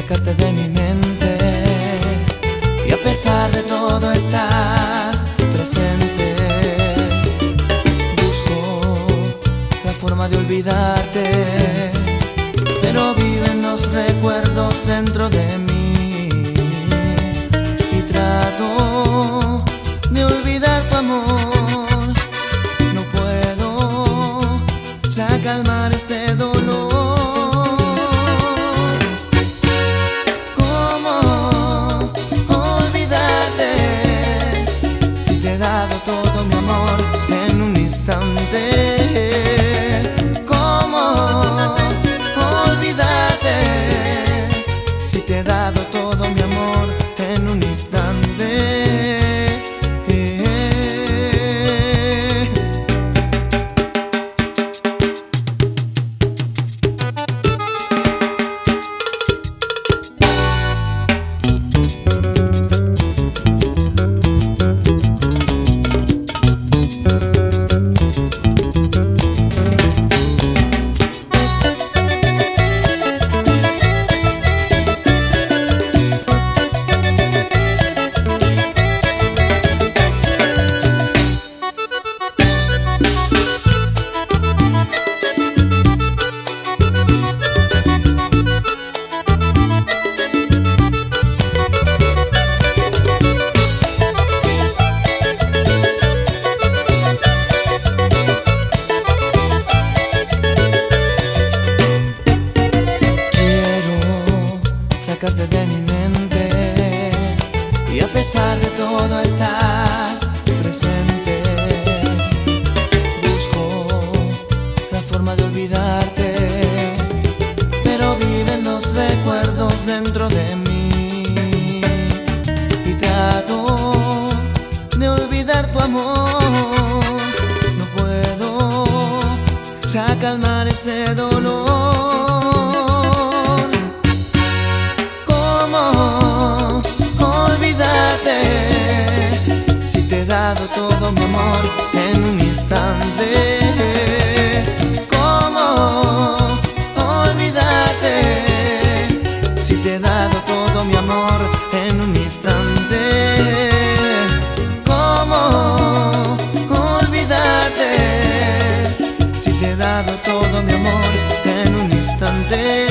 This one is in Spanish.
sacarte de mi mente, y a pesar de todo estás presente. Busco la forma de olvidarte, pero viven los recuerdos dentro de mí, y trato de olvidar tu amor. No puedo ya calmar este dolor. He dado todo mi amor en un instante. ¿Cómo olvidarte si te he dado todo mi amor en un instante? Sacarte de mi mente, y a pesar de todo estás presente. Busco la forma de olvidarte, pero viven los recuerdos dentro de mí, y trato de olvidar tu amor. No puedo ya calmar este dolor. Si te he dado todo mi amor en un instante, ¿cómo olvidarte? Si te he dado todo mi amor en un instante, ¿cómo olvidarte? Si te he dado todo mi amor en un instante.